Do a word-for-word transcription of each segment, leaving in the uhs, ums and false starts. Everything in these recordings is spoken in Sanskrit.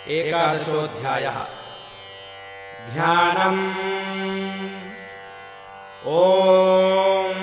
एकादशोऽध्यायः। ध्यानम्। ओम्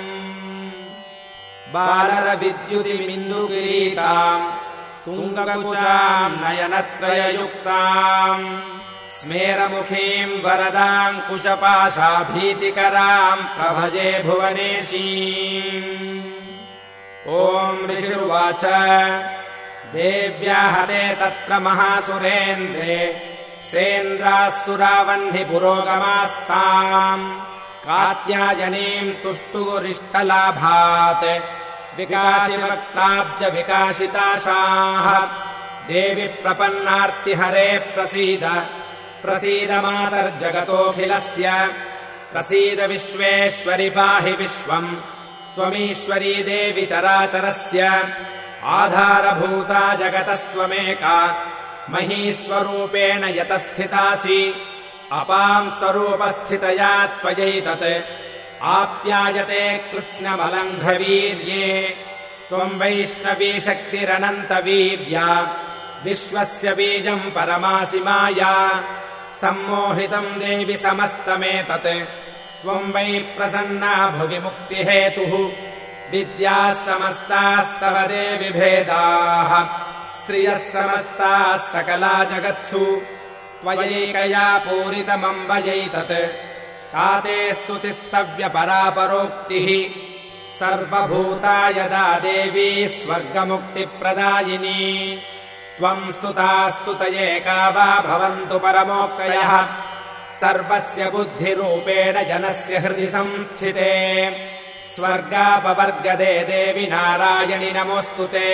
बालरविद्युतिमिन्दुकिरीटाम् तुङ्गकुचाम् नयनत्रययुक्ताम् स्मेरमुखीम् वरदाम् कुशपाशाभीतिकराम् प्रभजे भुवनेशीम्। ओम् ऋषिरुवाच देव्या हते तत्र महासुरेन्द्रे सेन्द्राः सुरावह्नि पुरोगमास्ताम् कात्यायनीम् तुष्टुरिष्टलाभात् विकाशिवक्ताब्ज विकाशिताशाः। देवि प्रपन्नार्तिहरे प्रसीद प्रसीद मातर्जगतोऽखिलस्य प्रसीद विश्वेश्वरि पाहि विश्वम् त्वमीश्वरी देवि चराचरस्य आधारभूता जगतस्त्वमेका महीस्वरूपेण यतस्थितासि अपाम् स्वरूपस्थितया त्वयैतत् आप्यायते कृत्स्नमलङ्घवीर्ये त्वम् वैष्णवी शक्तिरनन्तवीर्या विश्वस्य बीजम् परमासि माया सम्मोहितम् देवि समस्तमेतत् त्वम् वै प्रसन्ना भुवि मुक्तिहेतुः विद्याः समस्तास्तव देवि भेदाः श्रियः समस्ताः सकला जगत्सु त्वयैकया पूरितमम्बयैतत् ताते स्तुतिस्तव्यपरापरोक्तिः सर्वभूता यदा देवी स्वर्गमुक्तिप्रदायिनी त्वम् स्तुता स्तुतयेका वा भवन्तु परमोक्तयः सर्वस्य बुद्धिरूपेण जनस्य हृदि संस्थिते स्वर्गापवर्गदे देवि नारायणि नमोऽस्तु ते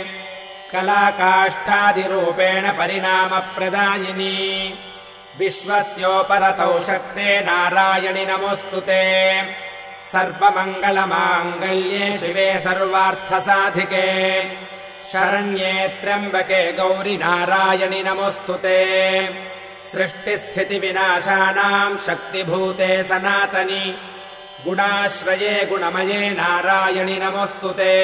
कलाकाष्ठादिरूपेण परिणामप्रदायिनी विश्वस्योपरतौ शक्ते नारायणि नमोऽस्तु ते सर्वमङ्गलमाङ्गल्ये शिवे सर्वार्थसाधिके शरण्ये त्र्यम्बके गौरि नारायणि नमोऽस्तु ते सृष्टिस्थितिविनाशानाम् शक्तिभूते सनातनि गुणाश्रये गुणमये नारायणि नमोऽस्तु ते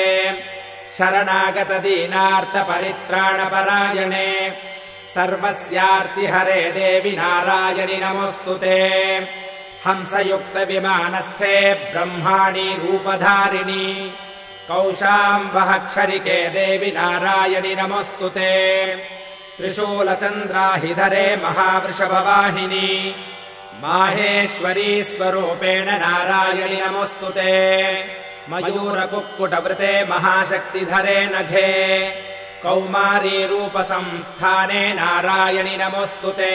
शरणागतदीनार्तपरित्राणपरायणे सर्वस्यार्तिहरे देवि नारायणि नमोऽस्तु ते हंसयुक्तविमानस्थे ब्रह्माणि रूपधारिणि कौशाम्बहक्षरिके देवि नारायणि नमोऽस्तु ते त्रिशूलचन्द्राहिधरे महावृषभवाहिनी माहेश्वरी स्वरूपेण नारायणि नमोऽस्तु ते मयूरकुक्कुटवृते महाशक्तिधरे नघे कौमारी रूपसंस्थाने नारायणि नमोऽस्तु ते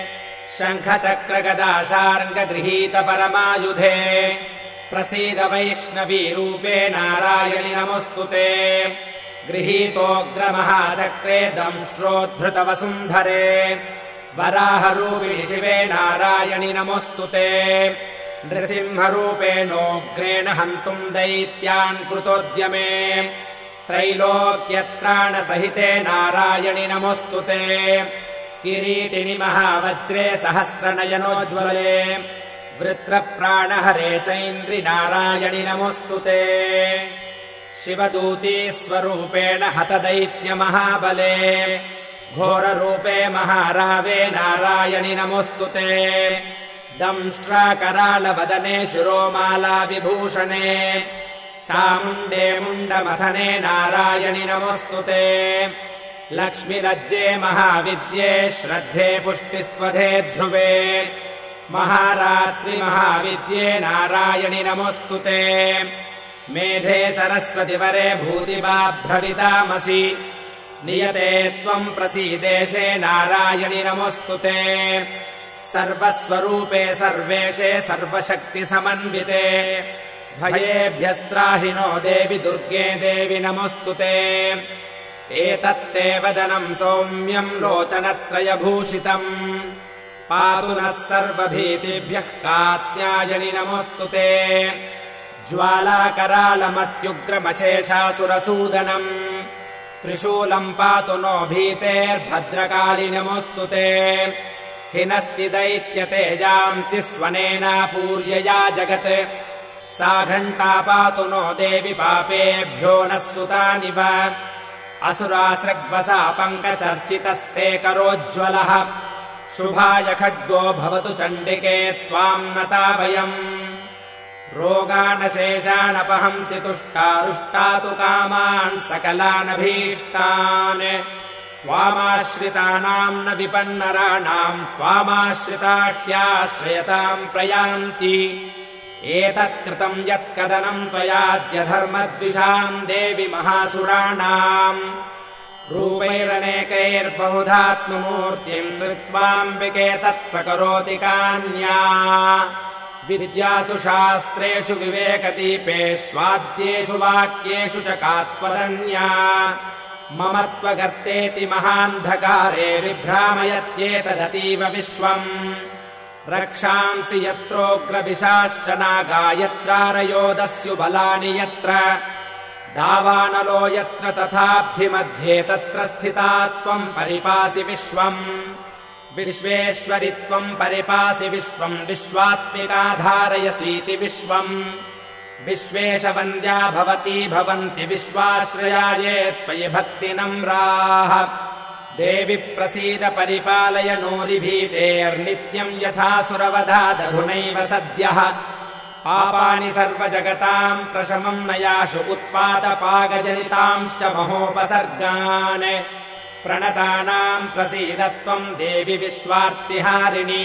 शङ्खचक्रगदाशार्ङ्गगृहीत परमायुधे प्रसीद वैष्णवी रूपे नारायणि नमोऽस्तु ते गृहीतोऽग्रमहाचक्रे दंष्ट्रोद्धृतवसुन्धरे वराहरूपिणि शिवे नारायणि नमोऽस्तु ते नृसिंहरूपेणोग्रेण हन्तुम् दैत्यान् कृतोद्यमे त्रैलोक्यत्राणसहिते नारायणि नमोऽस्तु ते किरीटिनि महावज्रे सहस्रनयनोज्ज्वले वृत्रप्राणहरे चैन्द्रि नारायणि नमोऽस्तु ते शिवदूती स्वरूपेण हतदैत्यमहाबले घोररूपे महारावे नारायणि नमोऽस्तु ते दंष्ट्राकरालवदने शिरोमाला विभूषणे चामुण्डे मुण्डमथने नारायणि नमोऽस्तु ते लक्ष्मीलज्जे महाविद्ये श्रद्धे पुष्टिस्त्वधे ध्रुवे महारात्रि महाविद्ये नारायणि नमोऽस्तु ते मेधे सरस्वतिवरे भूतिबाभ्रवितामसि नियते त्वम् प्रसीदेशे नारायणि नमोऽस्तु ते सर्वस्वरूपे सर्वेशे सर्वशक्तिसमन्विते भयेभ्यस्त्राहिनो देवि दुर्गे देवि नमोऽस्तु ते एतत्ते वदनम् सौम्यम् लोचनत्रयभूषितम् पातु नः सर्वभीतिभ्यः कात्यायनि नमोऽस्तु ते ज्वालाकरालमत्युग्रमशेषासुरसूदनम् त्रिशूलम् पातु नो भीतेर्भद्रकाळि नमोऽस्तु ते हिनस्ति दैत्यतेजांसि स्वनेनापूर्यया जगत् सा घण्टा पातु नो देवि पापेभ्यो नः सुतानिव असुरासृग्वसा पङ्कचर्चितस्ते करोज्ज्वलः शुभाय खड्गो भवतु चण्डिके त्वाम् नता वयम् रोगानशेषानपहंसि तुष्टारुष्टातु कामान् सकलानभीष्टान् त्वामाश्रितानाम् न विपन्नराणाम् त्वामाश्रिता ह्याश्रयताम् प्रयान्ति एतत्कृतम् यत्कदनम् त्वयाद्यधर्मद्विषाम् देवि महासुराणाम् रूपैरनेकैर्बहुधात्ममूर्तिम् कृत्वाम्बिके तत्प्रकरोति कान्या विद्यासु शास्त्रेषु विवेकदीपेष्वाद्येषु वाक्येषु च कात्वदन्या मम त्वगर्तेति महान्धकारे विभ्रामयत्येतदतीव विश्वम् रक्षांसि यत्रोग्रविशाश्च नागा यत्रारयोदस्यु बलानि यत्र दावानलो यत्र तथाब्धिमध्ये तत्र स्थिता त्वम् परिपासि विश्वम् विश्वेश्वरि त्वम् परिपासि विश्वम् विश्वात्मिका धारयसीति विश्वम् विश्वेशवन्द्या भवती भवन्ति विश्वाश्रयाये त्वयि भक्तिनम्राः देवि प्रसीद परिपालय नोरिभीतेर्नित्यम् यथासुरवधादधुनैव सद्यः पापानि सर्वजगताम् प्रशमम् नयाशु उत्पातपाकजनितांश्च महोपसर्गान् प्रणतानाम् प्रसीद त्वम् देवि विश्वार्तिहारिणि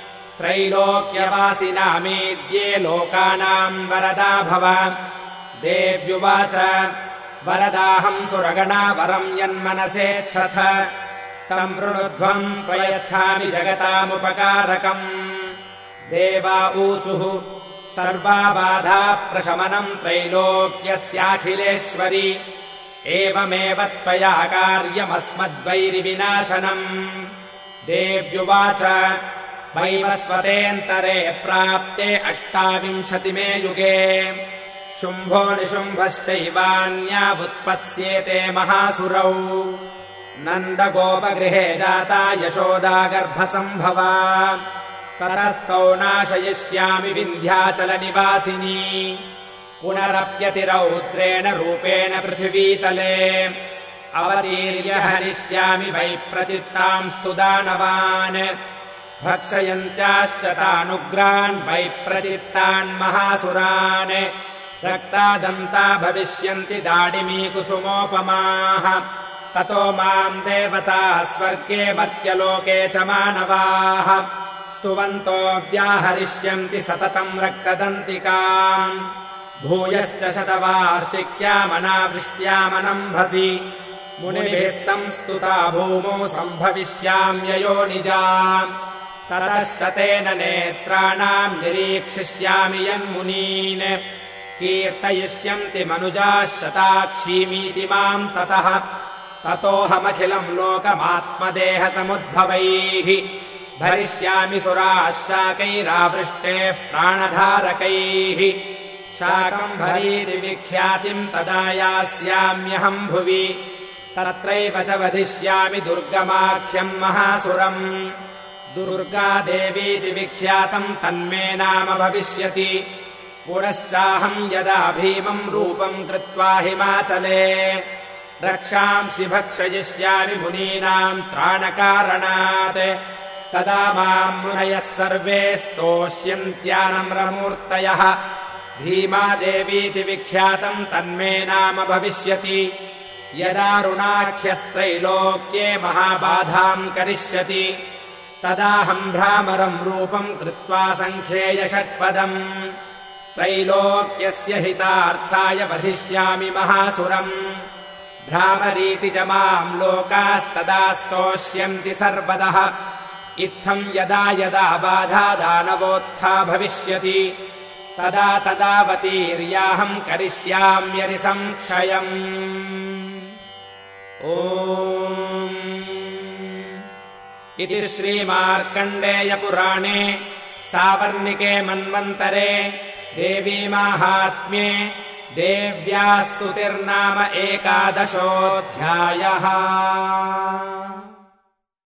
त्रैलोक्यवासिनामेद्ये लोकानाम् वरदा भव देव्युवाच वरदाहम् सुरगणा वरम् यन्मनसेच्छथ तम् वृणुध्वम् प्रयच्छामि जगतामुपकारकम् देवा ऊचुः सर्वाबाधा प्रशमनम् त्रैलोक्यस्याखिलेश्वरि एवमेव त्वया कार्यमस्मद्वैरिविनाशनम् देव्युवाच वैवस्वतेऽन्तरे प्राप्ते अष्टाविंशतिमे युगे शुम्भो निशुम्भश्चैवान्यावुत्पत्स्येते महासुरौ नन्दगोपगृहे जाता यशोदा गर्भसम्भवा ततस्तौ नाशयिष्यामि विन्ध्याचलनिवासिनी पुनरप्यतिरौद्रेण रूपेण पृथिवीतले अवतीर्य हनिष्यामि वै प्रचित्तांस्तु दानवान् भक्षयन्त्याश्च तानुग्रान् वै प्रचित्तान् महासुरान् रक्तादन्ता भविष्यन्ति दाडिमीकुसुमोपमाः ततो माम् देवताः स्वर्गे मर्त्यलोके च मानवाः स्तुवन्तो व्याहरिष्यन्ति सततम् रक्तदन्तिकाम् भूयश्च शतवार्षिक्यामनावृष्ट्यामनम्भसि मुनिभिः संस्तुता भूमौ सम्भविष्याम्ययोनिजा ततः शतेन नेत्राणाम् निरीक्षिष्यामि यन्मुनीन् कीर्तयिष्यन्ति मनुजाः शताक्षीमीति माम् ततः ततोऽहमखिलम् लोकमात्मदेहसमुद्भवैः भरिष्यामि सुराः शाकैरावृष्टेः प्राणधारकैः शाकम्भरीरिविख्यातिम् तदा यास्याम्यहम् भुवि तत्रैव च वधिष्यामि दुर्गमाख्यम् महासुरम् दुर्गादेवीति विख्यातम् तन्मे नाम भविष्यति पुनश्चाहम् यदा भीमम् रूपम् कृत्वा हिमाचले रक्षांसि भक्षयिष्यामि मुनीनाम् त्राणकारणात् तदा माम् मुनयः सर्वे स्तोष्यन्त्यानम्रमूर्तयः भीमादेवीति विख्यातम् तन्मे नाम भविष्यति यदारुणाख्यस्त्रैलोक्ये महाबाधाम् करिष्यति तदाहम् भ्रामरम् रूपम् कृत्वा सङ्ख्येय षट्पदम् त्रैलोक्यस्य हितार्थाय वधिष्यामि महासुरम् भ्रामरीति च माम् लोकास्तदा स्तोष्यन्ति सर्वदः इत्थम् यदा यदा बाधा दानवोत्था भविष्यति तदा तदावतीर्याहम् करिष्याम्यरिसंक्षयम् ओम् इति श्रीमार्कण्डेयपुराणे सावर्णिके मन्वन्तरे देवीमाहात्म्ये देव्या स्तुतिर्नाम एकादशोऽध्यायः।